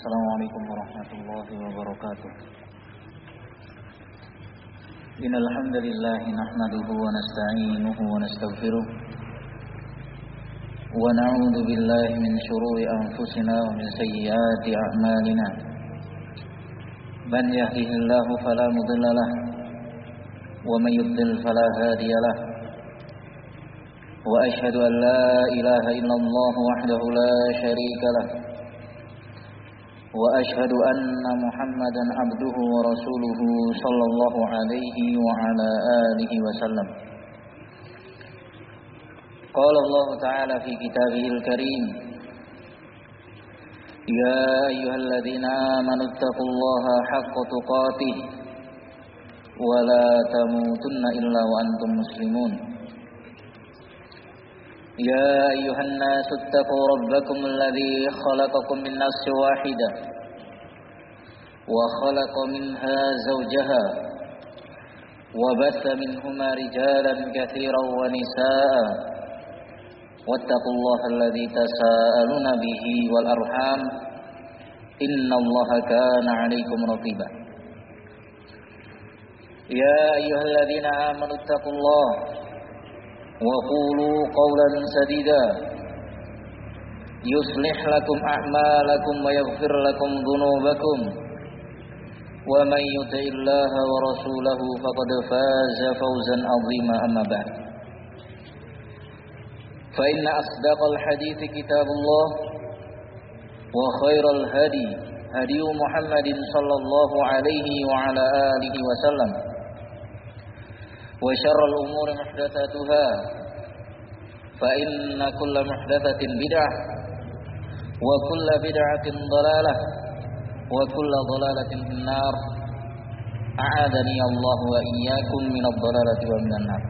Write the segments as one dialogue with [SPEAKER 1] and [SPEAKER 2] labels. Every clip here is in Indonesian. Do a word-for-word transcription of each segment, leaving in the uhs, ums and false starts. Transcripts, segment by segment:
[SPEAKER 1] Assalamualaikum warahmatullahi wabarakatuh. Innal hamdalillah nahmaduhu wa nasta'inuhu wa nastaghfiruh wa na'udzu billahi min shururi anfusina wa min sayyiati a'malina. Man yahdihillahu fala mudilla lahu wa man yudlil fala hadiya lahu. Wa asyhadu an la ilaha illallah wahdahu la syarika lahu. وأشهد أن محمدا عبده ورسوله صلى الله عليه وعلى آله وسلم. قال الله تعالى في كتابه الكريم: يا أيها الذين آمنوا اتقوا الله حق تقاته ولا تموتن إلا وأنتم مسلمون. يا أيها الناس اتقوا ربكم الذي خلقكم من نفس واحدة وخلق منها زوجها وبث منهما رجالا كثيرا ونساء واتقوا الله الذي تساءلون به والأرحام إن الله كان عليكم رقيبا. يا أيها الذين آمنوا اتقوا الله وقولوا قولا سديدا يصلح لكم أعمالكم ويغفر لكم ذنوبكم ومن يطع الله ورسوله فقد فاز فوزا عظيما. أما بعد، فإن أصدق الحديث كتاب الله وخير الهدي هدي محمد صلى الله عليه وعلى آله وسلم وشر الأمور محدثاتها فإن كل محدثة بدعة وكل بدعة ضلالة وكل ضلالة في النار. أعاذني الله وإياكم من الضلالة ومن النار.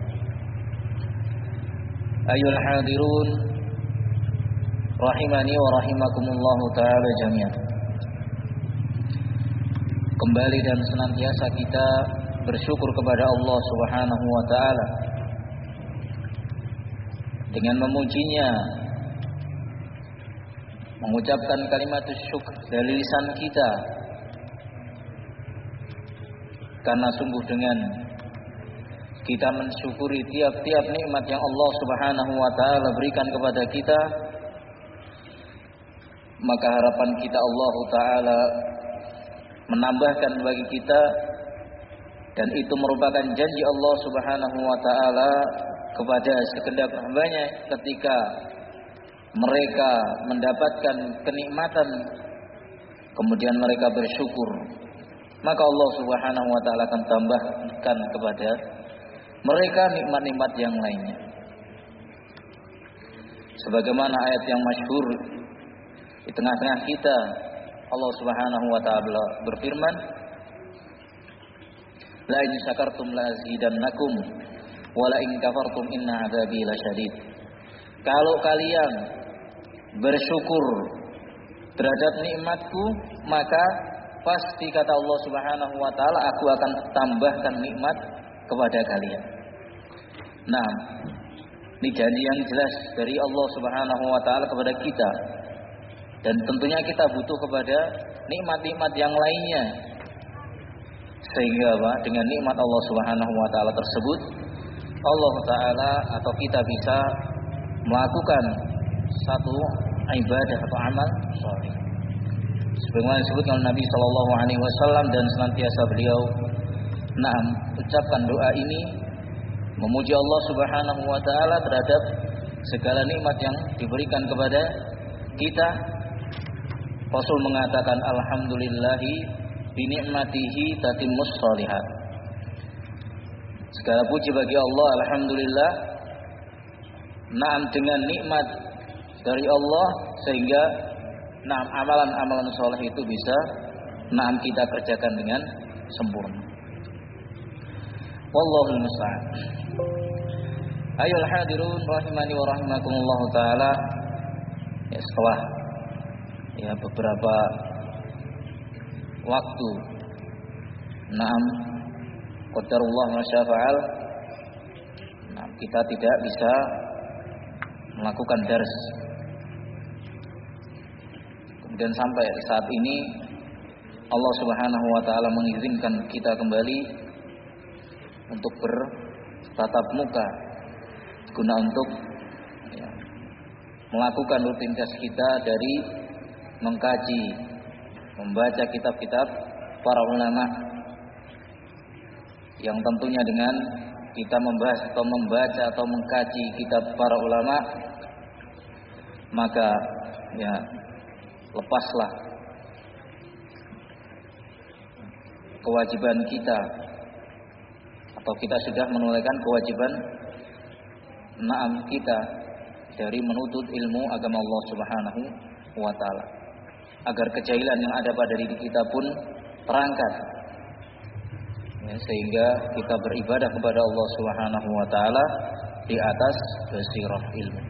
[SPEAKER 1] أيها الحاضرون rahimani wa rahimakumullah ta'ala jami'an. Kembali dan senantiasa kita bersyukur kepada Allah Subhanahu wa taala dengan memujinya, mengucapkan kalimat syukur dari lisan kita, karena sungguh dengan kita mensyukuri tiap-tiap nikmat yang Allah Subhanahu wa taala berikan kepada kita, maka harapan kita Allah taala menambahkan bagi kita, dan itu merupakan janji Allah Subhanahu wa taala kepada segenap hamba-Nya ketika mereka mendapatkan kenikmatan kemudian mereka bersyukur, maka Allah Subhanahu wa taala akan tambahkan kepada mereka nikmat-nikmat yang lainnya. Sebagaimana ayat yang masyhur di tengah-tengah kita, Allah Subhanahu wa taala berfirman, la in syakartum la azidannakum wa la in kafartum inna adzabi lasyadid. Kalau kalian bersyukur terhadap nikmatku, maka pasti kata Allah Subhanahu wa taala, aku akan tambahkan nikmat kepada kalian. Nah, ini janji yang jelas dari Allah Subhanahu wa taala kepada kita, dan tentunya kita butuh kepada nikmat-nikmat yang lainnya, sehingga apa? Dengan nikmat Allah Subhanahu wa taala tersebut, Allah taala atau kita bisa melakukan satu ibadah atau amal shalih. Sebagaimana disebutkan oleh Nabi sallallahu alaihi wasallam, dan senantiasa beliau naam ucapkan doa ini memuji Allah Subhanahu wa taala terhadap segala nikmat yang diberikan kepada kita. Rasul mengatakan, alhamdulillahi bi ni'matihi tatimmus shalihat. Segala puji bagi Allah, alhamdulillah, naam dengan nikmat dari Allah sehingga naam amalan-amalan saleh itu bisa naam kita kerjakan dengan sempurna. Wallahul musta'an. Ayyuhal hadirun rahimani wa rahimakumullah taala. Ya, setelah ya beberapa waktu naam qadarullah ma syaa fa'al, nah, kita tidak bisa melakukan dars. Dan sampai saat ini Allah Subhanahu wa taala mengizinkan kita kembali untuk bertatap muka guna untuk ya, melakukan rutinitas kita dari mengkaji, membaca kitab-kitab para ulama, yang tentunya dengan kita membahas atau membaca atau mengkaji kitab para ulama, maka ya lepaslah kewajiban kita, atau kita sudah menunaikan kewajiban naam kita dari menuntut ilmu agama Allah Subhanahu wa taala, agar kejahilan yang ada pada diri kita pun terangkat, ya, sehingga kita beribadah kepada Allah Subhanahu wa taala di atas basirah ilmu.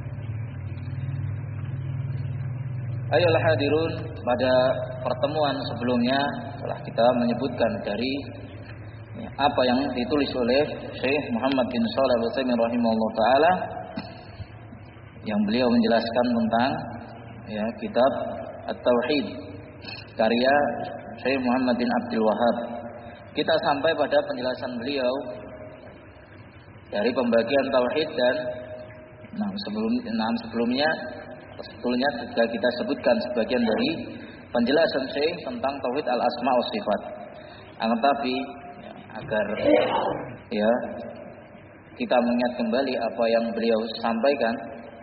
[SPEAKER 1] Ayolah hadirun, pada pertemuan sebelumnya telah kita menyebutkan dari ya, apa yang ditulis oleh Syekh Muhammad bin Shalih Al-Utsaimin rahimahullah taala, yang beliau menjelaskan tentang ya, kitab At-Tauhid karya Syekh Muhammad bin Abdul Wahhab. Kita sampai pada penjelasan beliau dari pembagian tauhid, dan nah, sebelum nah, sebelumnya sebetulnya sudah kita sebutkan sebagian dari penjelasan Syekh tentang tauhid al-asma wa sifat. Akan tapi ya, agar ya kita mengingat kembali apa yang beliau sampaikan,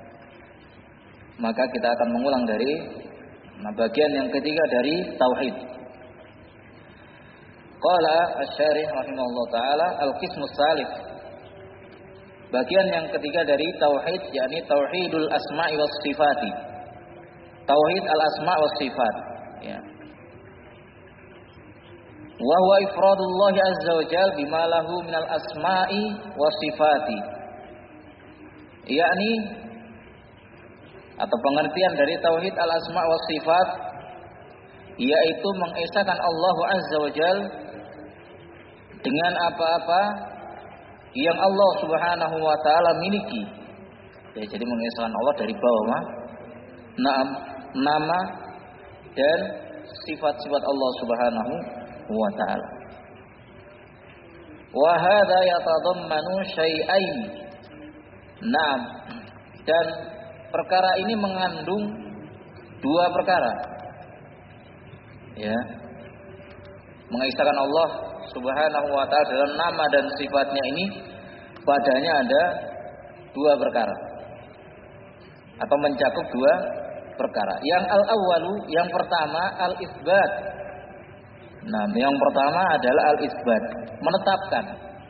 [SPEAKER 1] maka kita akan mengulang dari nah, bagian yang ketiga dari tauhid. Qala asy-syarih rahimahullah taala al-qismus tsalits. Bagian yang ketiga dari tauhid, yakni tauhidul asma'i was sifati. Tauhid al-asma' was sifat, ya. Wa huwa ifradullah azza wa jalla bima lahu minal asma'i was sifati. Yakni atau pengertian dari tauhid al-asma' was sifat, yaitu mengesahkan Allah azza wa jalla dengan apa-apa yang Allah Subhanahu wa taala miliki. Ya, jadi mengesahkan Allah dari bawah nama, nama dan sifat-sifat Allah Subhanahu wa taala. Wa hadza yatadammanu syai'ain. Naam. Dan perkara ini mengandung dua perkara. Ya. Mengesahkan Allah Subhanahu wa ta'ala dalam nama dan sifatnya ini, padanya ada dua perkara, atau mencakup dua perkara. Yang al-awwalu, yang pertama al-isbat. Nah, yang pertama adalah al-isbat, menetapkan.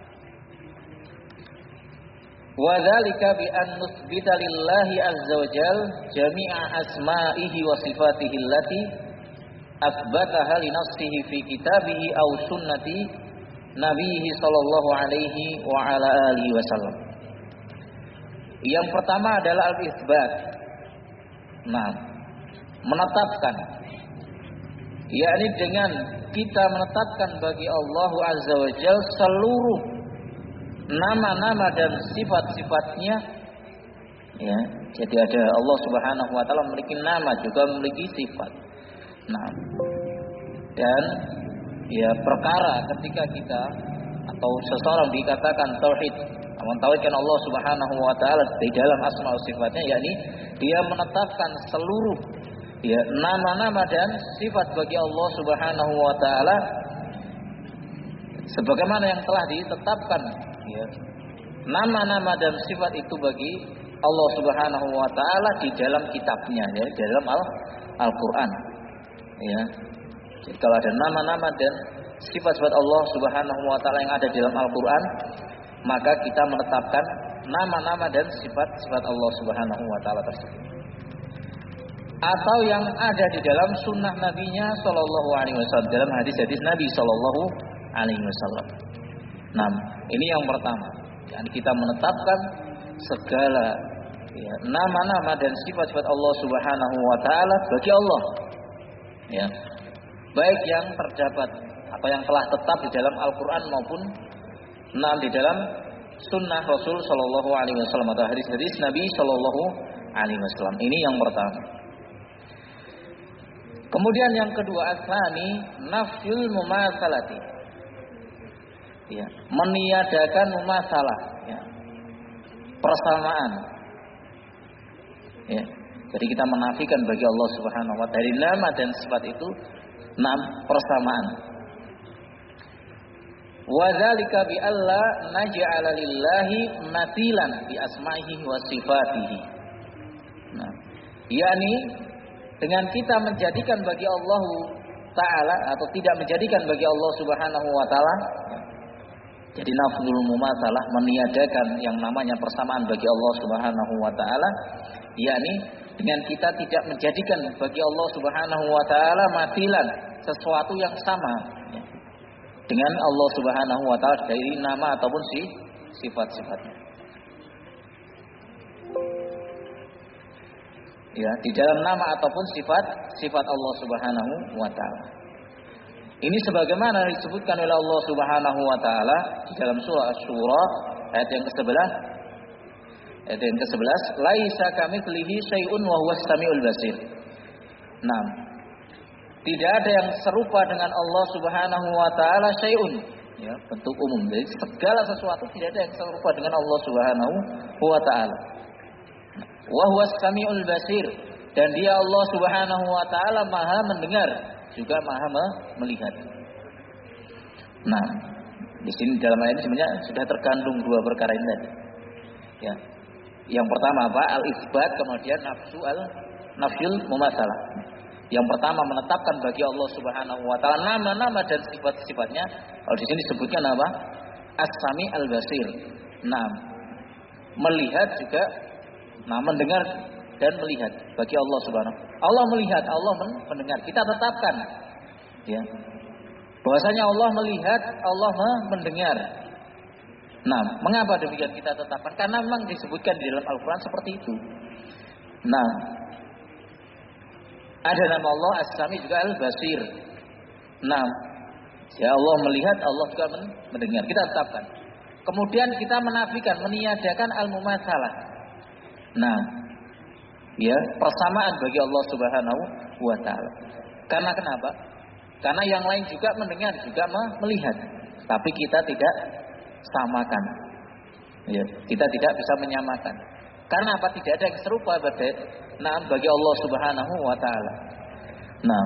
[SPEAKER 1] Wa dzalika bi an nusbita lillahi azza wa jalla jami'a asma'ihi wa sifatihi allati asbataha li nafsihi fi kitabihi aw sunnati nabiyhi sallallahu alaihi wa ala alihi wasallam. Yang pertama adalah al-isbat. Nah, menetapkan, yakni dengan kita menetapkan bagi Allah azza wa jalla seluruh nama-nama dan sifat-sifatnya, ya. Jadi ada Allah Subhanahu wa taala memiliki nama, juga memiliki sifat. Nah, dan ya perkara ketika kita atau seseorang dikatakan tauhid, mentauhidkan Allah Subhanahu wa taala di dalam asma wa sifatnya, yakni dia menetapkan seluruh ya nama-nama dan sifat bagi Allah Subhanahu wa taala sebagaimana yang telah ditetapkan, ya, nama-nama dan sifat itu bagi Allah Subhanahu wa taala di dalam kitabnya, ya, di dalam Al- Al-Qur'an. Ya. Jadi kalau ada nama-nama dan sifat-sifat Allah Subhanahu wa taala yang ada di dalam Al-Qur'an, maka kita menetapkan nama-nama dan sifat-sifat Allah Subhanahu wa taala tersebut. Atau yang ada di dalam sunnah Nabi-Nya sallallahu alaihi wasallam, dalam hadis-hadis Nabi sallallahu alaihi wasallam. Nah, ini yang pertama. Yani kita menetapkan segala ya, nama-nama dan sifat-sifat Allah Subhanahu wa taala bagi Allah. Ya. Baik yang terdapat atau yang telah tetap di dalam Al-Qur'an maupun nah di dalam sunnah Rasul sallallahu alaihi wasallam atau hadis-hadis Nabi sallallahu alaihi wasallam. Ini yang pertama. Kemudian yang kedua, asani nafyul mumatsalati. Ya, meniadakan mumatsalah, ya. Persamaan. Ya. Jadi kita menafikan bagi Allah Subhanahu wa taala dari nama dan sifat itu enam persamaan. Wa dzalika bi alla naj'ala lillahi matilan bi asma'ihi wa sifatihi. Nah, yakni dengan kita menjadikan bagi Allah taala atau tidak menjadikan bagi Allah Subhanahu wa taala, jadi nafsul mumatsalah, meniadakan yang namanya persamaan bagi Allah Subhanahu wa taala, yakni dengan kita tidak menjadikan bagi Allah Subhanahu wa taala matilan, sesuatu yang sama dengan Allah Subhanahu wa taala dari nama ataupun si sifat-sifatnya. Ya, di dalam nama ataupun sifat sifat Allah Subhanahu wa taala. Ini sebagaimana disebutkan oleh Allah Subhanahu wa taala di dalam surah Asy-Syura ayat yang kesebelas. Ayat yang kesebelas, laisa kamitslihi syai'un wa huwas samiul basir. Nah, tidak ada yang serupa dengan Allah Subhanahu wa taala syai'un, ya, bentuk umum. Jadi segala sesuatu tidak ada yang serupa dengan Allah Subhanahu wa taala. Wa huwas samiul basir, dan dia Allah Subhanahu wa taala Maha mendengar juga Maha melihat. Nah, di sini dalam ayat ini sebenarnya sudah terkandung dua perkara ini tadi. Ya. Yang pertama apa? Al-isbat, kemudian nafsu al nafyul mumatsalah. Yang pertama menetapkan bagi Allah Subhanahu wa taala nama-nama dan sifat-sifatnya. Kalau di sini disebutkan apa? As-Sami al-Basir. Nah, melihat juga, nah mendengar dan melihat bagi Allah Subhanahu. Allah melihat, Allah mendengar. Kita tetapkan, ya, bahwasanya Allah melihat, Allah mendengar. Nah, mengapa demikian kita tetapkan? Karena memang disebutkan di dalam Al-Quran seperti itu. Nah, ada nama Allah As-Sami juga Al-Basir. Nah, ya Allah melihat, Allah juga mendengar. Kita tetapkan. Kemudian kita menafikan, meniadakan al-mumatsalah. Nah, ya, persamaan bagi Allah Subhanahu wa taala. Karena kenapa? Karena yang lain juga mendengar, juga melihat. Tapi kita tidak samakan. Ya, kita tidak bisa menyamakan. Karena apa? Tidak ada yang serupa bagi, nah, bagi Allah Subhanahu wa taala. Nah,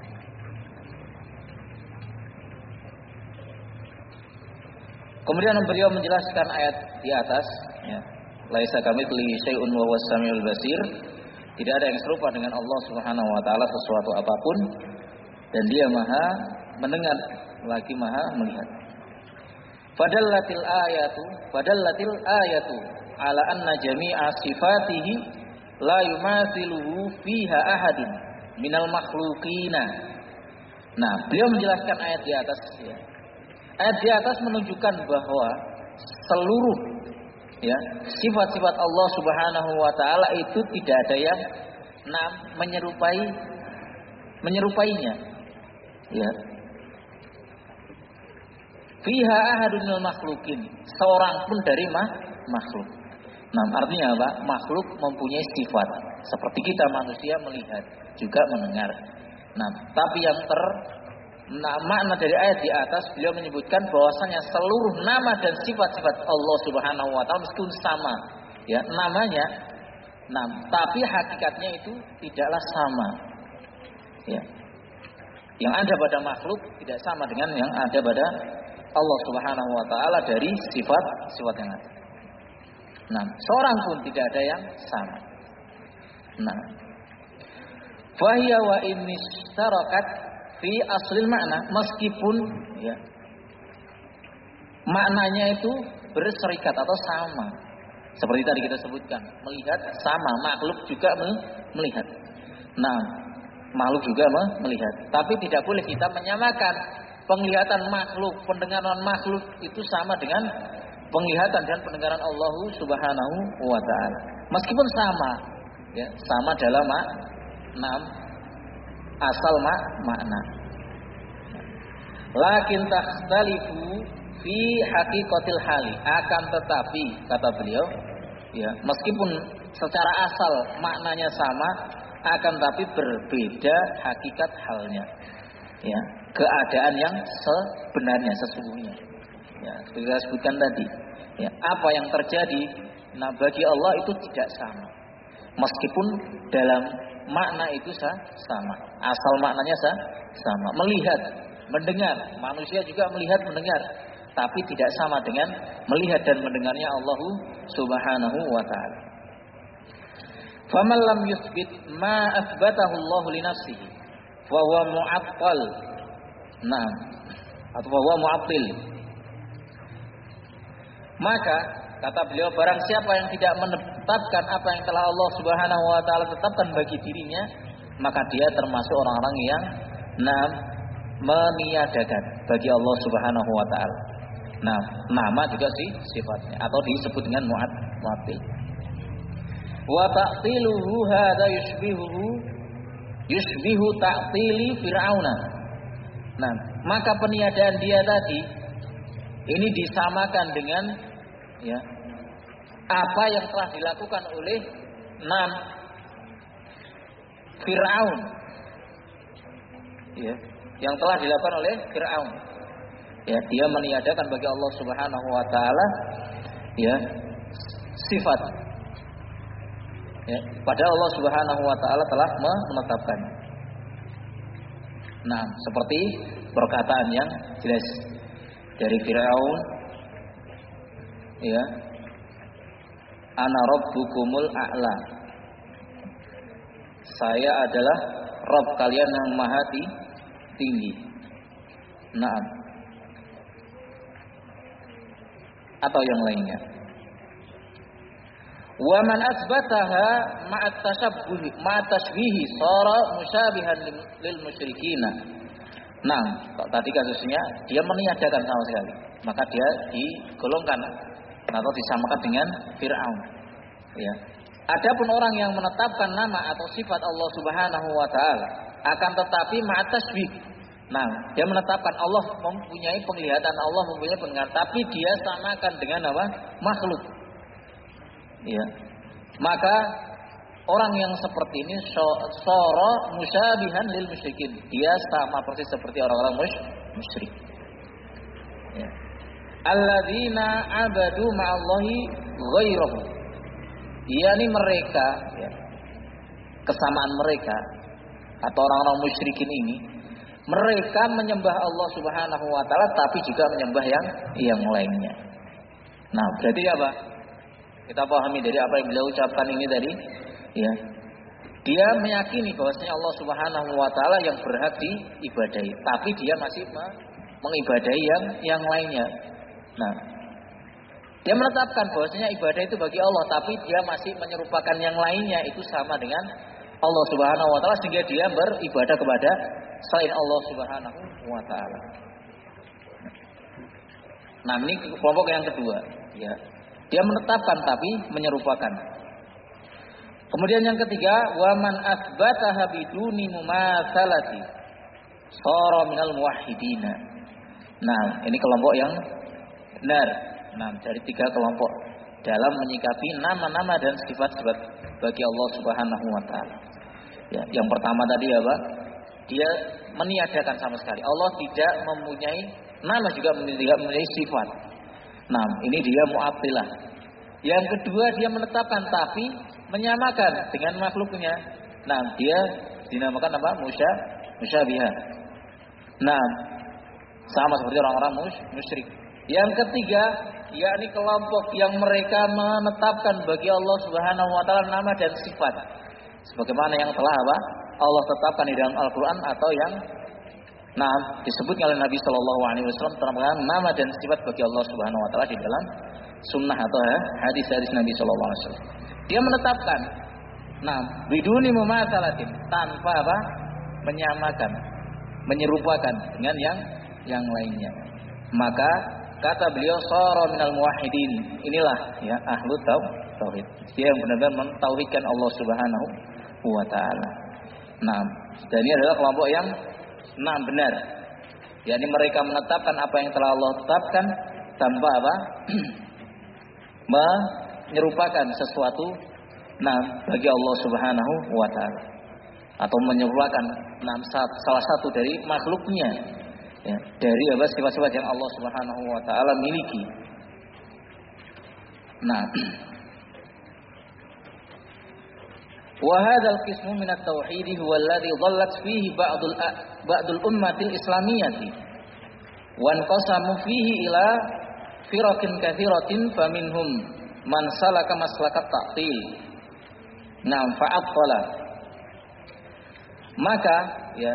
[SPEAKER 1] kemudian beliau menjelaskan ayat di atas, ya. Laisa kamitslihi syai'un wa huwas samiul basir. Tidak ada yang serupa dengan Allah Subhanahu wa taala sesuatu apapun, dan Dia Maha mendengar lagi Maha melihat. Fadallatil ayatu, fadallatil ayatu ala anna jami'a sifatihi la yumathiluhu fiha ahadun minal makhluqina. Nah, beliau menjelaskan ayat di atas, ya. Ayat di atas menunjukkan bahwa seluruh, ya, sifat-sifat Allah Subhanahu wa taala itu tidak ada yang nah, menyerupai menyerupainya. Ya. Fiha ahadun minal makhluqin, seorang pun dari mah, makhluk. Nah, artinya apa? Makhluk mempunyai sifat seperti kita manusia melihat, juga mendengar. Nah, tapi yang ter nah, makna dari ayat di atas, beliau menyebutkan bahwasanya seluruh nama dan sifat-sifat Allah Subhanahu wa taala meskipun sama, ya, namanya, nah, tapi hakikatnya itu tidaklah sama. Ya. Yang ada pada makhluk tidak sama dengan yang ada pada Allah Subhanahu wa taala dari sifat-sifat yang ada. Nah, seorang pun tidak ada yang sama. Nah, fahiya wa in istarakat fi aslil makna, meskipun, ya, maknanya itu berserikat atau sama. Seperti tadi kita sebutkan, melihat sama, makhluk juga melihat. Nah, makhluk juga melihat. Tapi tidak boleh kita menyamakan penglihatan makhluk, pendengaran makhluk itu sama dengan penglihatan dan pendengaran Allah Subhanahu wa taala. Meskipun sama, ya, sama dalam makna, asal mak makna. Lakin takhtalifu fi haqiqatil hali, akan tetapi kata beliau, ya, meskipun secara asal maknanya sama, akan tapi berbeda hakikat halnya. Ya, keadaan yang sebenarnya sesungguhnya. Ya, seperti saya sebutkan tadi. Ya, apa yang terjadi, nah bagi Allah itu tidak sama. Meskipun dalam makna itu sama, asal maknanya sama. Melihat, mendengar, manusia juga melihat, mendengar, tapi tidak sama dengan melihat dan mendengarnya Allah Subhanahu wa taala. Faman lam yuthbit ma athbatahu Allah li nafsihi fa huwa mu'attal. Nah, atau fa huwa mu'attil. Maka kata beliau, barang siapa yang tidak menetapkan apa yang telah Allah Subhanahu wa taala tetapkan bagi dirinya, maka dia termasuk orang-orang yang nah, meniadakan bagi Allah Subhanahu wa taala. Nah, nama juga sih sifatnya atau disebut dengan mu'at mu'attil. Wa ta'tiluhu hadza yushbihuhu yushbihu ta'tili fir'auna. Nah, maka peniadaan dia tadi ini disamakan dengan ya apa yang telah dilakukan oleh Nam Fir'aun. Ya, yang telah dilakukan oleh Fir'aun. Ya, dia meniadakan bagi Allah Subhanahu wa taala ya sifat. Ya, padahal Allah Subhanahu wa taala telah menetapkan. Nah, seperti perkataan yang jelas dari Fir'aun, ya, ana rabbukumul a'la. Saya adalah Rabb kalian yang maha tinggi. Naam. Atau yang lainnya. Wa man asbataha ma'at tashabbuhi ma'at tashbihi shara musyabihan lil musyrikin. Nah, tadi kasusnya dia meniadakan sama sekali, maka dia digolongkan atau disamakan dengan Fir'aun. Ya. Adapun orang yang menetapkan nama atau sifat Allah Subhanahu wa taala akan tetapi ma'at tashbih. Nah, dia menetapkan Allah mempunyai penglihatan, Allah mempunyai pendengaran, tapi dia samakan dengan apa? Makhluk. Ya. Maka orang yang seperti ini soro musyabihan lil musyrikin. Dia sama persis seperti orang-orang musyrik. Ya. Alladzina abadu ma'allahi ghairahu. Yani mereka ya, kesamaan mereka atau orang-orang musyrikin ini, mereka menyembah Allah Subhanahu wa taala tapi juga menyembah yang yang lainnya. Nah, berarti apa? Kita pahami dari apa yang beliau ucapkan ini tadi, ya. Dia meyakini bahwasanya Allah Subhanahu wa taala yang berhak diibadahi, tapi dia masih mengibadahi yang yang lainnya. Nah, dia menetapkan bahwasanya ibadah itu bagi Allah, tapi dia masih menyerupakan yang lainnya itu sama dengan Allah Subhanahu wa taala sehingga dia beribadah kepada selain Allah Subhanahu wa taala. Nah, ini kelompok yang kedua, ya. Dia menetapkan tapi menyerupakan. Kemudian yang ketiga, wa man asbataha biduni mumatsalati shara minal muwahhidin. Nah, ini kelompok yang benar. Nah, dari tiga kelompok dalam menyikapi nama-nama dan sifat-sifat bagi Allah Subhanahu wa taala. Ya, yang pertama tadi apa? Dia meniadakan sama sekali. Allah tidak mempunyai nama juga tidak mempunyai sifat. Nah, ini dia mu'attilah. Yang kedua dia menetapkan tapi menyamakan dengan makhluknya. Nah, dia dinamakan apa? Musya, musyabihah. Nah, sama seperti orang-orang musyrik. Yang ketiga, yakni kelompok yang mereka menetapkan bagi Allah Subhanahu wa taala nama dan sifat sebagaimana yang telah apa? Allah tetapkan di dalam Al-Qur'an atau yang nah disebutnya oleh Nabi sallallahu alaihi wasallam tentang nama dan sifat bagi Allah Subhanahu wa taala di dalam sunnah atau hadis-hadis Nabi sallallahu alaihi wasallam. Dia menetapkan nah biduni mumatsalatin tanpa apa? Menyamakan, menyerupakan dengan yang yang lainnya. Maka kata beliau shara minal muwahhidin. Inilah ya ahlu tauhid. Dia yang benar-benar mentauhidkan Allah Subhanahu wa taala. Nah, dan ini adalah kelompok yang nah benar. yakni mereka menetapkan apa yang telah Allah tetapkan tanpa apa? menyerupakan sesuatu nah bagi Allah Subhanahu wa taala. atau menyebutkan salah satu dari makhluknya, ya, dari apa sifat-sifat yang Allah Subhanahu wa taala miliki. Nah, wa hadzal qismu min at-tauhid huwa alladhi dhallat fihi ba'dul ba'dul ummatil islamiyyati wa anqasamu fihi ila firaqin katsiratin faminhum man salaka maslakat ta'til. Nah, fa'attala. Maka ya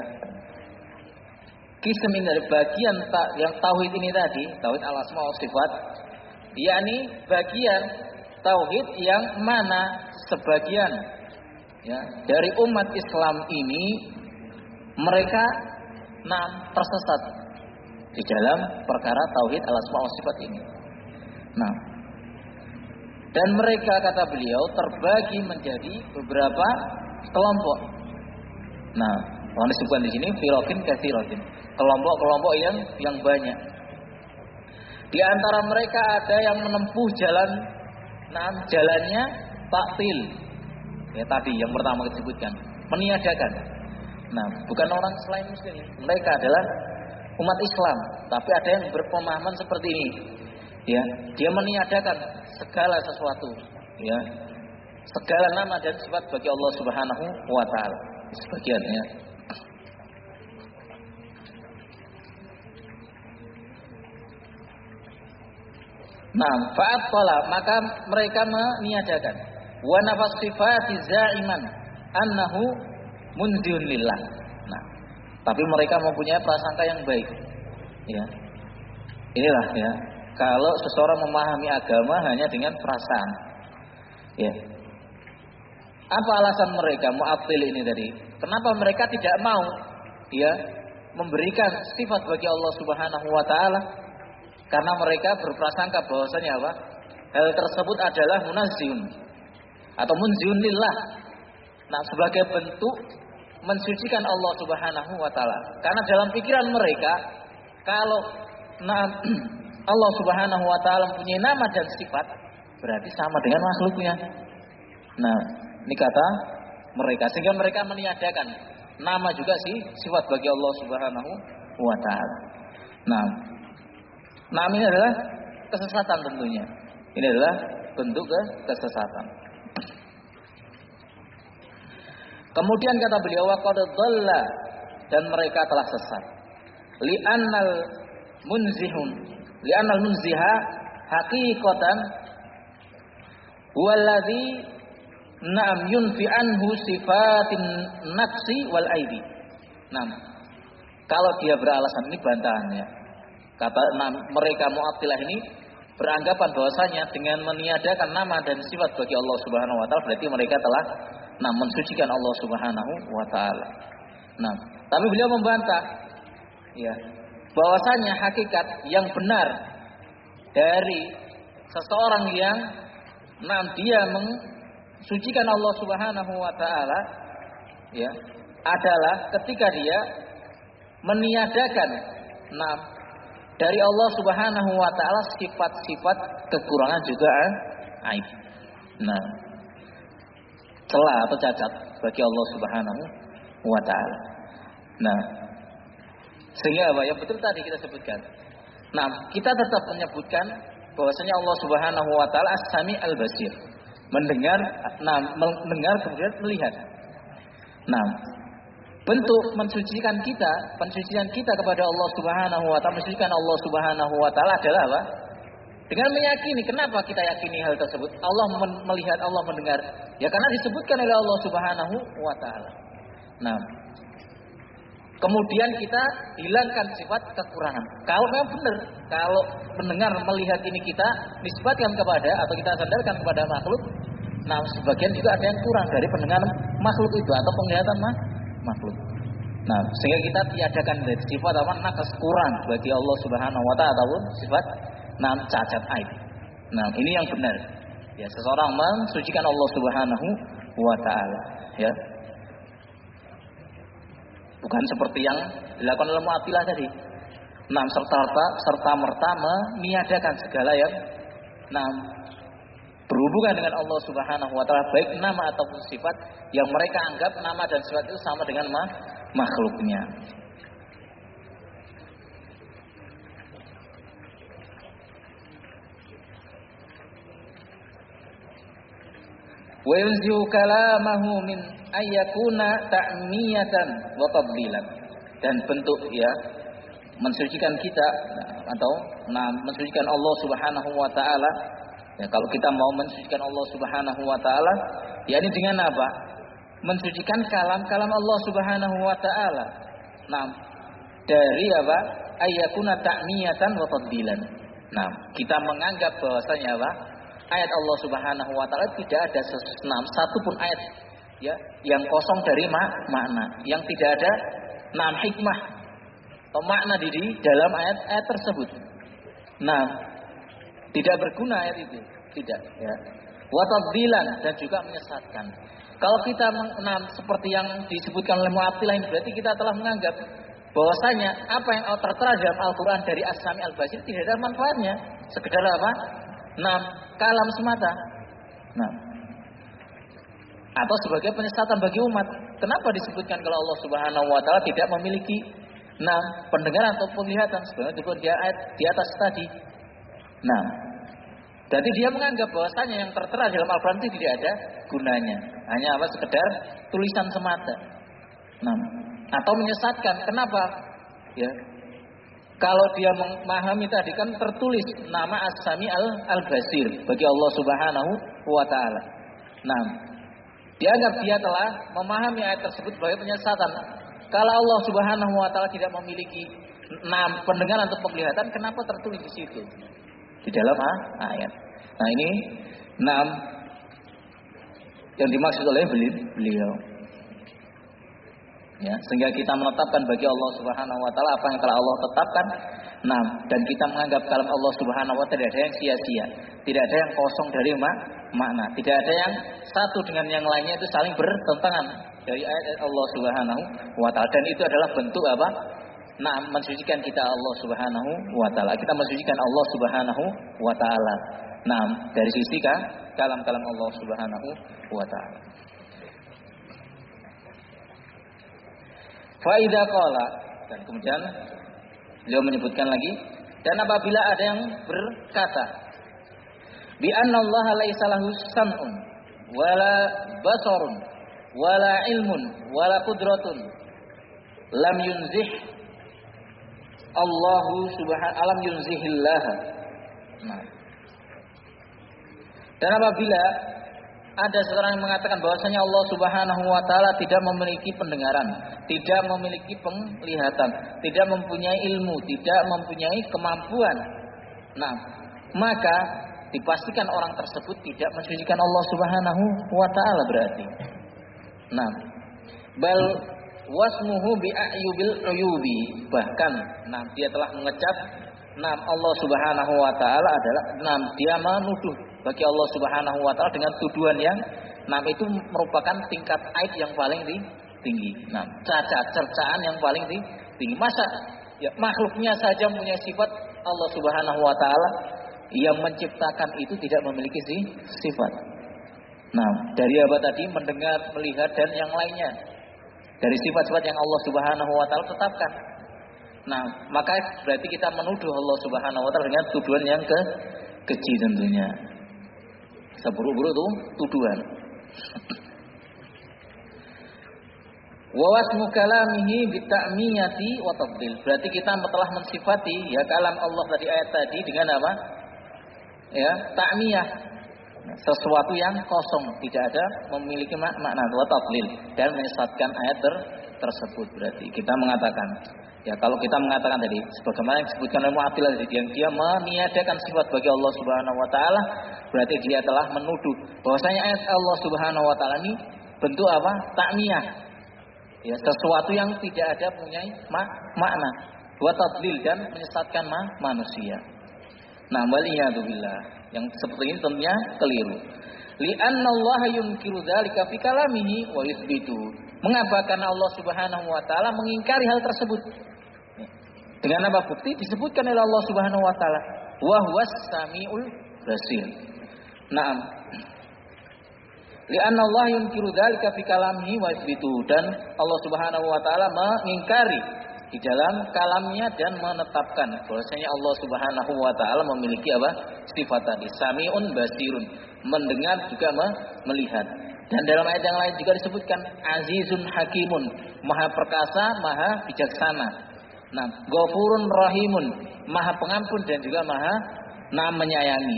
[SPEAKER 1] kism ini dari bagian ta, yang tauhid ini tadi, tauhid al-asma wa sifat, yakni bagian tauhid yang mana sebagian ya dari umat Islam ini mereka nah tersesat di dalam perkara tauhid al-asma wa sifat ini. Nah, dan mereka kata beliau terbagi menjadi beberapa kelompok. Nah, yang disebutkan di sini firaqin katsiratin, kelompok-kelompok yang yang banyak. Di antara mereka ada yang menempuh jalan, nah jalannya taktil. Ya tadi yang pertama disebutkan, meniadakan. Nah, bukan orang selain muslim, mereka adalah umat Islam, tapi ada yang berpemahaman seperti ini. Ya, dia meniadakan segala sesuatu, ya. Segala nama dan sifat bagi Allah Subhanahu wa taala. Sebagiannya. Nah, fa'attala, maka mereka meniadakan wa nafas sifati za'iman annahu munzihun lillah. Nah, tapi mereka mempunyai prasangka yang baik. Ya. Inilah ya, kalau seseorang memahami agama hanya dengan perasaan. Ya. Apa alasan mereka mu'attil ini tadi? Kenapa mereka tidak mau ya memberikan sifat bagi Allah Subhanahu wa taala? Karena mereka berprasangka bahwasanya apa? Hal tersebut adalah munazzihun atau munzihun lillah. Nah, sebagai bentuk mensucikan Allah Subhanahu wa taala. Karena dalam pikiran mereka kalau nah, Allah Subhanahu wa taala mempunyai nama dan sifat berarti sama dengan makhluknya. Nah, ini kata mereka, sehingga mereka meniadakan nama juga sih sifat bagi Allah Subhanahu wa taala. Nah, nama ini adalah kesesatan tentunya. Ini adalah bentuk kesesatan. Kemudian kata beliau waqad dhalla, dan mereka telah sesat. Li'annal munzihun, li'annal munziha haqiqatan huwallazi na'am yunfi anhu sifatin naqsi wal aibi. Nah, kalau dia beralasan, ini bantahannya. Kata nah, mereka Mu'attilah ini beranggapan bahwasanya dengan meniadakan nama dan sifat bagi Allah Subhanahu wa taala berarti mereka telah nah mensucikan Allah Subhanahu wa taala. Nah, tapi beliau membantah ya bahwasanya hakikat yang benar dari seseorang yang nah dia mensucikan Allah Subhanahu wa taala ya adalah ketika dia meniadakan nah dari Allah Subhanahu wa taala sifat-sifat kekurangan juga aib. Nah, celah atau cacat bagi Allah Subhanahu wa taala. Nah, sehingga apa yang betul tadi kita sebutkan. Nah, kita tetap menyebutkan bahwasanya Allah Subhanahu wa taala As-Sami Al-Basir. Mendengar, nah, mendengar kemudian melihat. Nah, bentuk mensucikan kita, pensucian kita kepada Allah Subhanahu wa taala, mensucikan Allah Subhanahu wa taala adalah apa? Dengan meyakini. Kenapa kita yakini hal tersebut? Allah melihat, Allah mendengar. Ya karena disebutkan oleh Allah Subhanahu wa taala. Nah, kemudian kita hilangkan sifat kekurangan. Kalau memang benar, kalau mendengar, melihat ini kita nisbatkan kepada atau kita sandarkan kepada makhluk, nah sebagian juga ada yang kurang dari pendengaran makhluk itu atau penglihatan makhluk. Nah, sehingga kita tiadakan dari sifat apa nakas kurang bagi Allah Subhanahu wa taala ataupun sifat nah cacat aib. Nah, ini yang benar. Ya, seseorang mensucikan Allah Subhanahu wa taala, ya. Bukan seperti yang dilakukan oleh Mu'attilah tadi. Nah, serta serta merta meniadakan segala yang nah berhubungan dengan Allah Subhanahu wa taala, baik nama ataupun sifat yang mereka anggap nama dan sifat itu sama dengan ma makhluknya. Wa yunzihu kalamahu min ayyakuna ta'miyatan wa tadlilan. Dan bentuk ya mensucikan kita atau nah mensucikan Allah Subhanahu wa taala. Ya, kalau kita mau mensucikan Allah Subhanahu wa taala, yakni dengan apa? Mensucikan kalam-kalam Allah Subhanahu wa taala. Nah, dari apa? Ayyakuna ta'miyatan wa tadlilan. Nah, kita menganggap bahwasanya apa? Ayat Allah Subhanahu wa taala tidak ada satu pun ayat ya yang kosong dari mak makna, yang tidak ada nam hikmah atau makna di dalam ayat-ayat tersebut. Nah, tidak berguna ayat itu, tidak ya. Wa tadbilan, dan juga menyesatkan. Kalau kita nah, seperti yang disebutkan oleh Mu'attilah ini, berarti kita telah menganggap bahwasanya apa yang tertera dalam Al-Qur'an dari As-Sami Al-Basir tidak ada manfaatnya, sekedar apa? Nah, kalam semata. Nah, atau sebagai penyesatan bagi umat. Kenapa disebutkan kalau Allah Subhanahu wa taala tidak memiliki nah pendengaran atau penglihatan, sebenarnya juga di ayat di atas tadi. Nah, jadi dia menganggap bahwasanya yang tertera dalam Al-Qur'an itu tidak ada gunanya, hanya apa sekedar tulisan semata. Nah, atau menyesatkan. Kenapa? Ya. Kalau dia memahami tadi kan tertulis nama As-Sami Al-Basir bagi Allah Subhanahu wa taala. Nah, dianggap dia telah memahami ayat tersebut sebagai penyesatan. Kalau Allah Subhanahu wa taala tidak memiliki nama pendengaran atau penglihatan, kenapa tertulis di situ? Di dalam ayat. Nah, ini enam yang dimaksud oleh beliau. Ya, sehingga kita menetapkan bagi Allah Subhanahu wa taala apa yang telah Allah tetapkan. Nah, dan kita menganggap kalam Allah Subhanahu wa taala tidak ada yang sia-sia, tidak ada yang kosong dari mak makna, tidak ada yang satu dengan yang lainnya itu saling bertentangan dari ayat Allah Subhanahu wa taala. Dan itu adalah bentuk apa? Nah, mensucikan kita Allah Subhanahu wa taala. Kita mensucikan Allah Subhanahu wa taala. Nah, dari sisi kalam-kalam Allah Subhanahu wa taala. Faidah qala, dan kemudian beliau menyebutkan lagi, dan apabila ada yang berkata bi anna Allah laisa lahu sam'un wala basarun wala ilmun wala qudratun lam yunzih Allahu subhanahu alam yunzihillah. Nah, dan apabila ada seorang yang mengatakan bahwasanya Allah Subhanahu wa taala tidak memiliki pendengaran, tidak memiliki penglihatan, tidak mempunyai ilmu, tidak mempunyai kemampuan. Nah, maka dipastikan orang tersebut tidak mensucikan Allah Subhanahu wa taala berarti. Nah, bal wasmuhu bi ayubil uyubi, bahkan nah dia telah mengecap nah Allah Subhanahu wa taala adalah nah dia menuduh bagi Allah Subhanahu wa taala dengan tuduhan yang nah itu merupakan tingkat aib yang paling tinggi. Nah, cacat cercaan yang paling tinggi. Masa ya makhluknya saja punya sifat, Allah Subhanahu wa taala yang menciptakan itu tidak memiliki sifat. Nah, dari apa tadi? Mendengar, melihat dan yang lainnya. Dari sifat-sifat yang Allah Subhanahu wa taala tetapkan. Nah, maka berarti kita menuduh Allah Subhanahu wa taala dengan tuduhan yang ke keji tentunya. Seburuk-buruk itu tuduhan. Wa wasmu kalamihi bitamiyati wa tafdil. Berarti kita telah mensifati ya kalam Allah tadi ayat tadi dengan apa? Ya, ta'miyah. Sesuatu yang kosong, tidak ada memiliki makna wa tafdil dan menyesatkan ayat ter tersebut. Berarti kita mengatakan ya kalau kita mengatakan tadi sebagaimana yang disebutkan oleh Mu'attilah tadi, yang dia meniadakan sifat bagi Allah Subhanahu wa taala, berarti dia telah menuduh bahwasanya ayat Allah Subhanahu wa taala ini bentuk apa? Ta'miyah. Ya, sesuatu yang tidak ada punya mak makna, wa tadlil dan menyesatkan ma manusia. Nah, waliyadzubillah, yang seperti ini tentunya keliru. Li'anna Allah yunkiru dzalika fi kalamihi wa yuthbitu. Mengapa? Karena Allah Subhanahu wa taala mengingkari hal tersebut. Dengan apa bukti? Disebutkan oleh Allah Subhanahu wa taala, wa huwas samiul basir. Naam. Li'anna Allah yunkiru dzalika fi kalamihi wa yuthbitu, dan Allah Subhanahu wa taala mengingkari di dalam kalamnya dan menetapkan bahwasanya Allah Subhanahu wa taala memiliki apa? Sifat tadi, Sami'un Basirun, mendengar juga melihat. Dan dalam ayat yang lain juga disebutkan Azizun Hakimun, Maha perkasa, Maha bijaksana. Nah, Ghafurun Rahimun, Maha pengampun dan juga Maha nah menyayangi.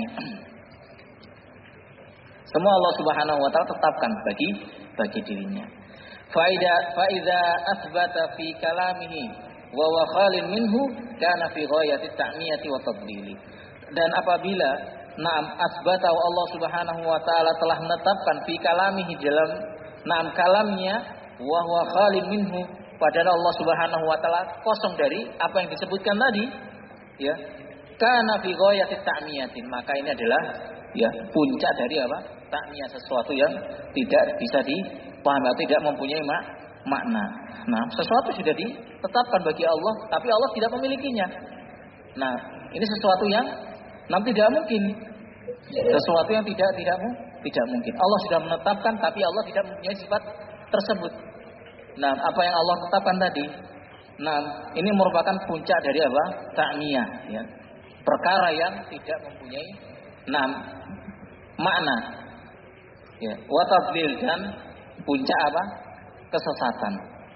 [SPEAKER 1] Semua Allah Subhanahu wa taala tetapkan bagi bagi dirinya. Faida faiza asbata fi kalamihi wa wa khalin minhu kana fi ghayati ta'miyati wa tadlili. Dan apabila na'am asbata Allah Subhanahu wa taala telah menetapkan fi kalamihi dalam na'am kalamnya wa huwa khalin minhu, padahal Allah Subhanahu wa taala kosong dari apa yang disebutkan tadi, ya. Kana fi ghayati ta'miyatin, maka ini adalah ya puncak dari apa? Ta'miyah, sesuatu yang tidak bisa dipahami atau tidak mempunyai mak makna. Nah, sesuatu sudah ditetapkan bagi Allah, tapi Allah tidak memilikinya. Nah, ini sesuatu yang nanti tidak mungkin. Sesuatu yang tidak tidak tidak mungkin. Allah sudah menetapkan, tapi Allah tidak mempunyai sifat tersebut. Nah, apa yang Allah tetapkan tadi, nah ini merupakan puncak dari apa? Ta'miyah, ya. Perkara yang tidak mempunyai nah makna, ya, wa tadlil, dan puncak apa? Kesesatan.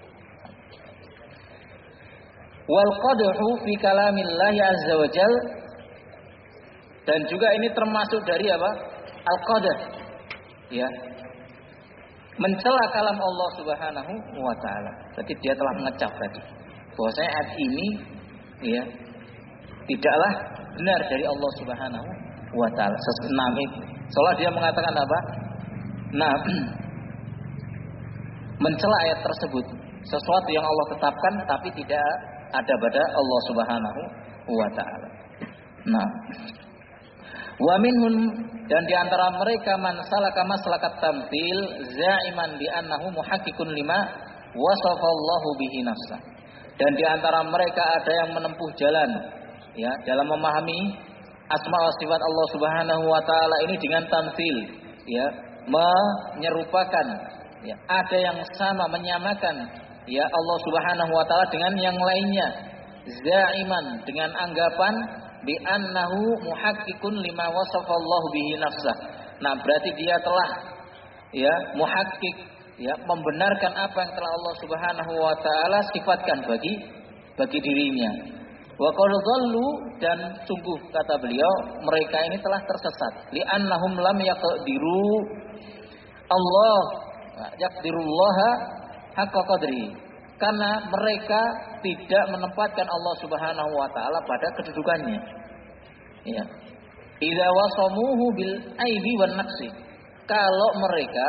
[SPEAKER 1] Wal qadhu fi kalamillah azza wa jal, dan juga ini termasuk dari apa? Al qadah, ya, mencela kalam Allah Subhanahu wa taala. Jadi dia telah mengecap tadi bahwasanya ayat ini, ya, tidaklah benar dari Allah Subhanahu wa taala. Sesenam itu. Soalnya dia mengatakan apa? Nah, mencela ayat tersebut, sesuatu yang Allah tetapkan tapi tidak ada pada Allah Subhanahu wa taala. Nah, wa minhum, dan di antara mereka man salaka maslakat tamtsil za'iman bi annahu muhaqqiqun lima wasafallahu bihi nafsa. Dan di antara mereka ada yang menempuh jalan, ya, dalam memahami asma wa sifat Allah Subhanahu wa taala ini dengan tamtsil, ya, menyerupakan, ya, ada yang sama, menyamakan, ya, Allah Subhanahu wa taala dengan yang lainnya, za'iman, dengan anggapan bi annahu muhaqqiqun lima wasafallahu bihi nafsah. Nah, berarti dia telah, ya, muhaqqiq, ya, membenarkan apa yang telah Allah Subhanahu wa taala sifatkan bagi bagi dirinya. Wa qad dhallu, dan sungguh kata beliau mereka ini telah tersesat, li annahum lam yaqdiru Allah yaqdirullaha haqqa qadri, karena mereka tidak menempatkan Allah Subhanahu wa taala pada kedudukannya. Ya. Idza wasamuhu bil aibi wan naqsi. Kalau mereka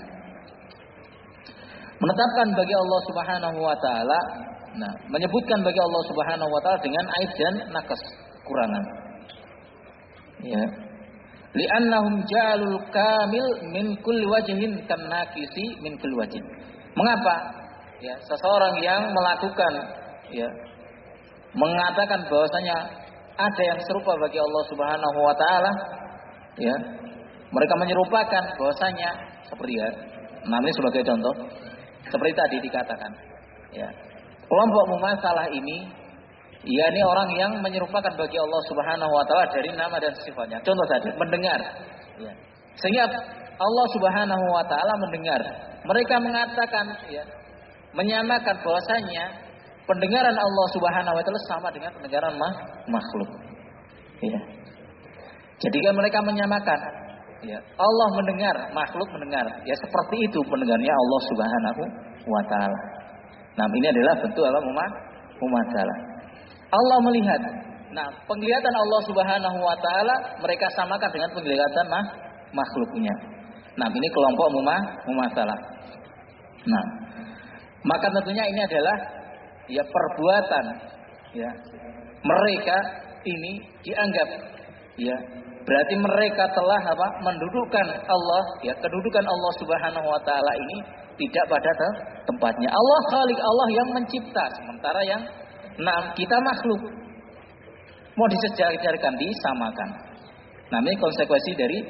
[SPEAKER 1] menetapkan bagi Allah Subhanahu wa taala, nah, menyebutkan bagi Allah Subhanahu wa taala dengan aib dan naqas, kurangan. Ya. Li'annahum ja'alul kamil min kulli wajhin kan naqisi min kulli wajhin. Mengapa? Ya, seseorang yang melakukan, ya, mengatakan bahwasanya ada yang serupa bagi Allah Subhanahu wa taala, ya, mereka menyerupakan bahwasanya seperti, ya, namanya sebagai contoh seperti tadi dikatakan, ya, kelompok mumasalah ini, ya, ini orang yang menyerupakan bagi Allah Subhanahu wa taala dari nama dan sifatnya. Contoh saja, mendengar, ya, sehingga Allah Subhanahu wa taala mendengar. Mereka mengatakan, ya, menyamakan bahwasanya pendengaran Allah Subhanahu wa taala sama dengan pendengaran mah, makhluk. Ya. Jadi kan mereka menyamakan, ya, Allah mendengar, makhluk mendengar. Ya, seperti itu pendengarnya Allah Subhanahu wa taala. Nah, ini adalah bentuk apa? Mumasalah. Allah melihat. Nah, penglihatan Allah Subhanahu wa taala mereka samakan dengan penglihatan mah, makhluknya. Nah, ini kelompok mumasalah. Nah, maka tentunya ini adalah, ya, perbuatan, ya, mereka ini dianggap, ya, berarti mereka telah apa? Mendudukkan Allah, ya, kedudukan Allah Subhanahu wa taala ini tidak pada tempatnya. Allah Khalik, Allah yang mencipta, sementara yang nah, kita makhluk. Mau disejarkan, disamakan. Nah, ini konsekuensi dari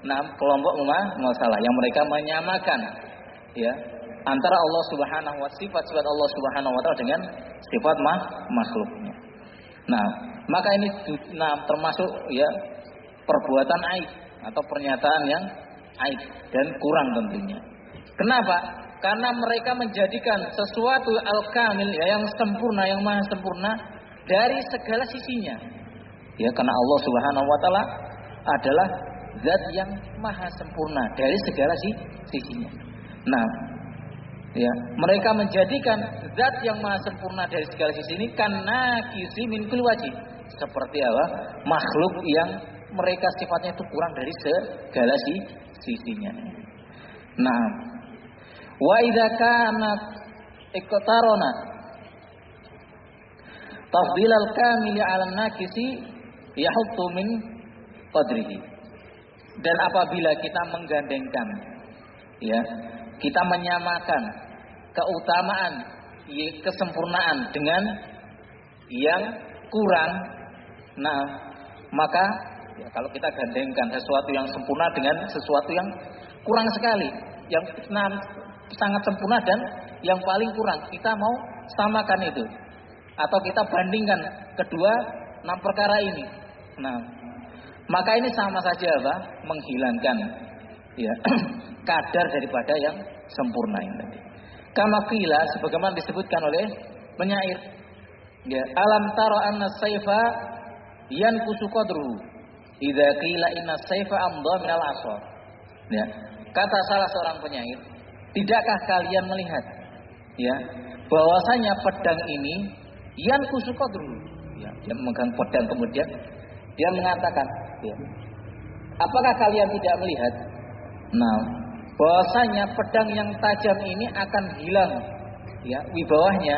[SPEAKER 1] nah, kelompok masalah yang mereka menyamakan ya antara Allah Subhanahu wa sifat-sifat Allah Subhanahu wa taala dengan sifat mah, makhluknya. Nah, maka ini nah, termasuk ya perbuatan aib atau pernyataan yang aib dan kurang tentunya. Kenapa? Karena mereka menjadikan sesuatu al-kamil ya, yang sempurna, yang maha sempurna dari segala sisinya. Ya, karena Allah Subhanahu wa taala adalah zat yang maha sempurna dari segala sisinya. Nah, ya, mereka menjadikan zat yang maha sempurna dari segala sisi ini karena kisi min kulli wajh. Seperti apa? Makhluk yang mereka sifatnya itu kurang dari segala sisinya. Nah, wa idza kanat iqtarana tafdhil al-kamil 'ala an-naqisi yahuttu min qadrihi. Dan apabila kita menggandengkan ya, kita menyamakan keutamaan, kesempurnaan dengan yang kurang, nah maka ya, kalau kita gandengkan sesuatu yang sempurna dengan sesuatu yang kurang sekali, yang nah, sangat sempurna dan yang paling kurang, kita mau samakan itu, atau kita bandingkan kedua enam perkara ini, nah maka ini sama saja apa? Menghilangkan ya kadar daripada yang sempurna ini tadi. Kama qila, sebagaimana disebutkan oleh penyair, ya, alam tara anna sayfa yanqusu qadruhu idza qila inna sayfa amdha minal 'asa. Ya, kata salah seorang penyair, tidakkah kalian melihat ya bahwasanya pedang ini yanqusu qadruhu, ya, dia memegang pedang kemudian dia mengatakan, ya, apakah kalian tidak melihat nah bahwasanya pedang yang tajam ini akan hilang ya wibawahnya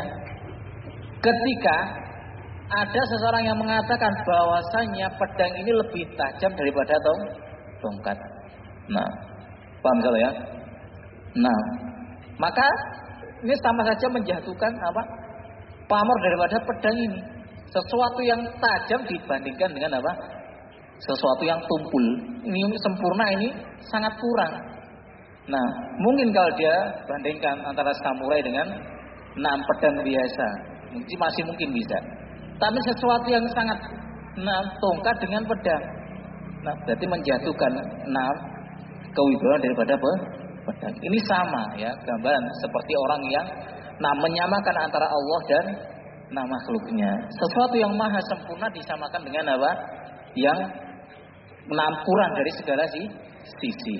[SPEAKER 1] ketika ada seseorang yang mengatakan bahwasanya pedang ini lebih tajam daripada tong tongkat. Nah, paham kalau ya? Nah, maka ini sama saja menjatuhkan apa? Pamor daripada pedang ini. Sesuatu yang tajam dibandingkan dengan apa? Sesuatu yang tumpul. Ini sempurna, ini sangat kurang. Nah, mungkin kalau dia bandingkan antara samurai dengan enam pedang biasa, mungkin masih mungkin bisa. Tapi sesuatu yang sangat nah, tongkat dengan pedang, nah berarti menjatuhkan enam kewibawaan daripada pedang. Ini sama ya, gambaran seperti orang yang nah menyamakan antara Allah dan nah makhluknya. Sesuatu yang maha sempurna disamakan dengan apa? Yang enam kurang dari segala sisi.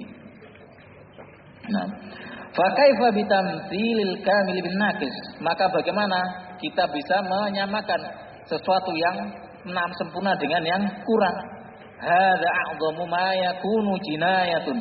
[SPEAKER 1] Nah, fa kaifa bitamtsilil kamil bin naqis? Maka bagaimana kita bisa menyamakan sesuatu yang enam sempurna dengan yang kurang? Hadza a'dhamu ma yakunu jinayatun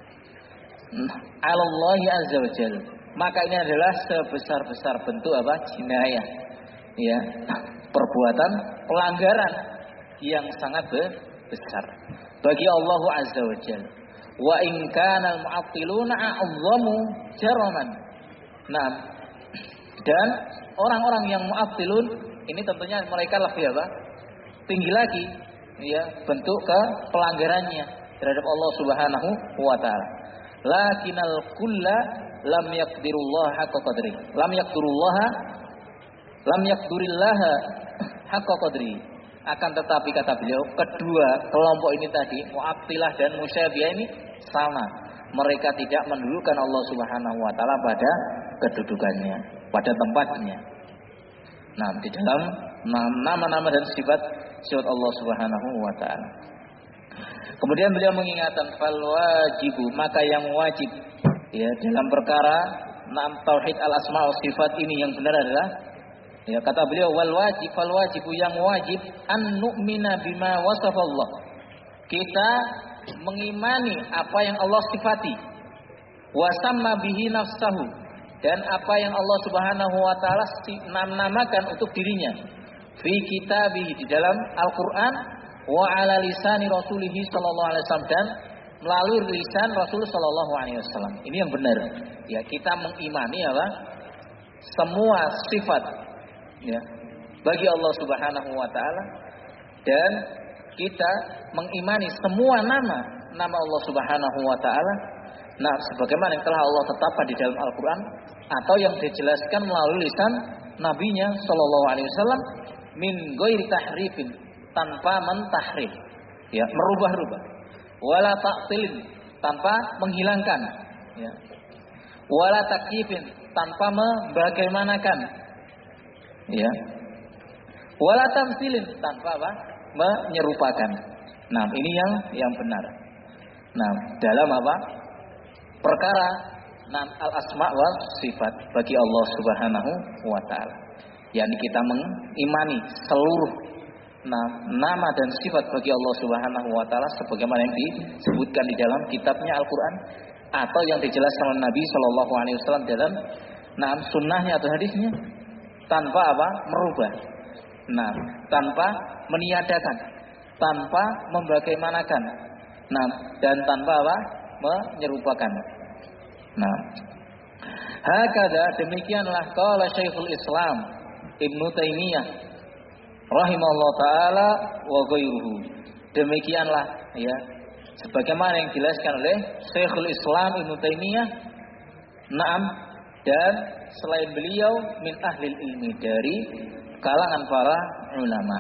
[SPEAKER 1] 'ala Allah azza wajalla. Maka ini adalah sebesar-besar bentuk apa? Jinayah. Ya, perbuatan pelanggaran yang sangat besar bagi Allah azza wajalla. Wa in kana al-mu'attiluna a'dhamu jaraman. Nah, dan orang-orang yang mu'attilun ini tentunya mereka lebih apa? Tinggi lagi ya bentuk ke pelanggarannya terhadap Allah Subhanahu wa taala. Lakinnal kulla lam yaqdirullah haqqa qadri. Lam yaqdirullah lam yaqdirillah haqqa qadri. Akan tetapi kata beliau, kedua kelompok ini tadi, Mu'attilah dan Musyabihah ini sama. Mereka tidak mendudukan Allah Subhanahu wa taala pada kedudukannya, pada tempatnya. Nah, di dalam nama-nama dan sifat sifat Allah Subhanahu wa taala. Kemudian beliau mengingatkan fal wajibu, maka yang wajib ya dalam perkara nam tauhid al-asma wa sifat ini yang benar adalah ya kata beliau wal wajib fal wajibu, yang wajib an nu'mina bima wasafallah. Kita mengimani apa yang Allah sifati, wasamma bihi nafsahu, dan apa yang Allah Subhanahu wa taala namakan untuk dirinya, fi kitabih, di dalam Al-Qur'an, wa ala lisani rasulih sallallahu alaihi wasallam, dan melalui lisan Rasul sallallahu alaihi wasallam. Ini yang benar. Ya, kita mengimani apa? Semua sifat ya bagi Allah Subhanahu wa taala, dan kita mengimani semua nama nama Allah Subhanahu wa taala, nah sebagaimana yang telah Allah tetapkan di dalam Al-Qur'an atau yang dijelaskan melalui lisan nabinya sallallahu alaihi wasallam min ghairi tahrifin, tanpa mentahrif, ya, merubah-rubah, wala ta'tilin, tanpa menghilangkan, ya, wala takyifin, tanpa membagaimanakan, ya, wala tamtsilin, tanpa apa? Menyerupakan. Nah, ini yang yang benar. Nah, dalam apa? Perkara nam al-asma wa sifat bagi Allah Subhanahu wa taala. Yani kita mengimani seluruh nah, nama dan sifat bagi Allah Subhanahu wa taala sebagaimana yang disebutkan di dalam kitabnya Al-Qur'an atau yang dijelaskan oleh Nabi sallallahu alaihi wasallam dalam nah, sunnahnya atau hadisnya, tanpa apa? Merubah. Nah, tanpa meniadakan, tanpa membagaimanakan. Nah, dan tanpa apa? Menyerupakan. Nah, hakada, demikianlah qala Syekhul Islam Ibnu Taimiyah rahimahullah taala wa ghairuhu. Demikianlah, ya, sebagaimana yang dijelaskan oleh Syekhul Islam Ibnu Taimiyah, na'am, dan selain beliau min ahlil ilmi, dari kalangan para ulama.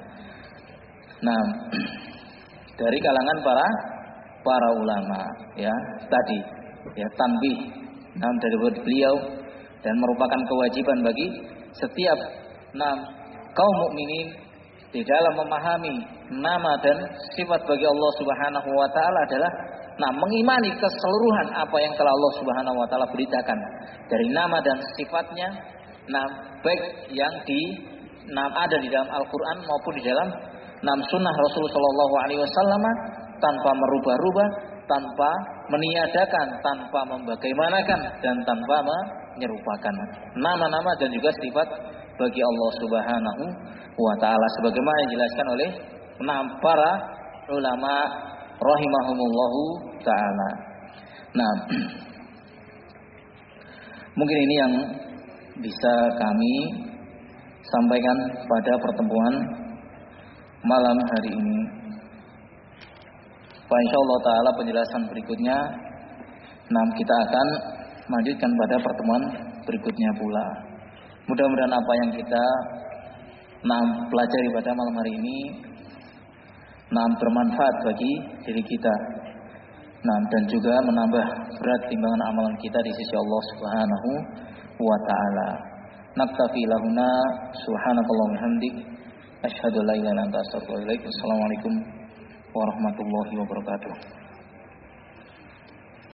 [SPEAKER 1] Nah, dari kalangan para para ulama, ya, tadi, ya, tanbih, nah, dari beliau, dan merupakan kewajiban bagi setiap nah, kaum mukminin di dalam memahami nama dan sifat bagi Allah Subhanahu wa taala adalah nah, mengimani keseluruhan apa yang telah Allah Subhanahu wa taala beritakan dari nama dan sifatnya, nah, baik yang di nah, ada di dalam Al-Qur'an maupun di dalam nah, sunnah Rasul sallallahu alaihi wasallam, tanpa merubah-rubah, tanpa meniadakan, tanpa membagaimanakan, dan tanpa menyerupakan nama-nama dan juga sifat bagi Allah Subhanahu wa taala sebagaimana dijelaskan oleh enam para ulama rahimahumullahu taala. Nah, mungkin ini yang bisa kami sampaikan pada pertemuan malam hari ini. Wa insyaallah taala penjelasan berikutnya, nah, kita akan lanjutkan pada pertemuan berikutnya pula. Mudah-mudahan apa yang kita nah, pelajari pada malam hari ini nah, bermanfaat bagi diri kita, nah, dan juga menambah berat timbangan amalan kita di sisi Allah Subhanahu wa taala. Naktafi lahuna subhanakallahumma hamdik asyhadu an la ilaha illa anta astaghfiruka wa atubu ilaik. Assalamualaikum warahmatullahi wabarakatuh.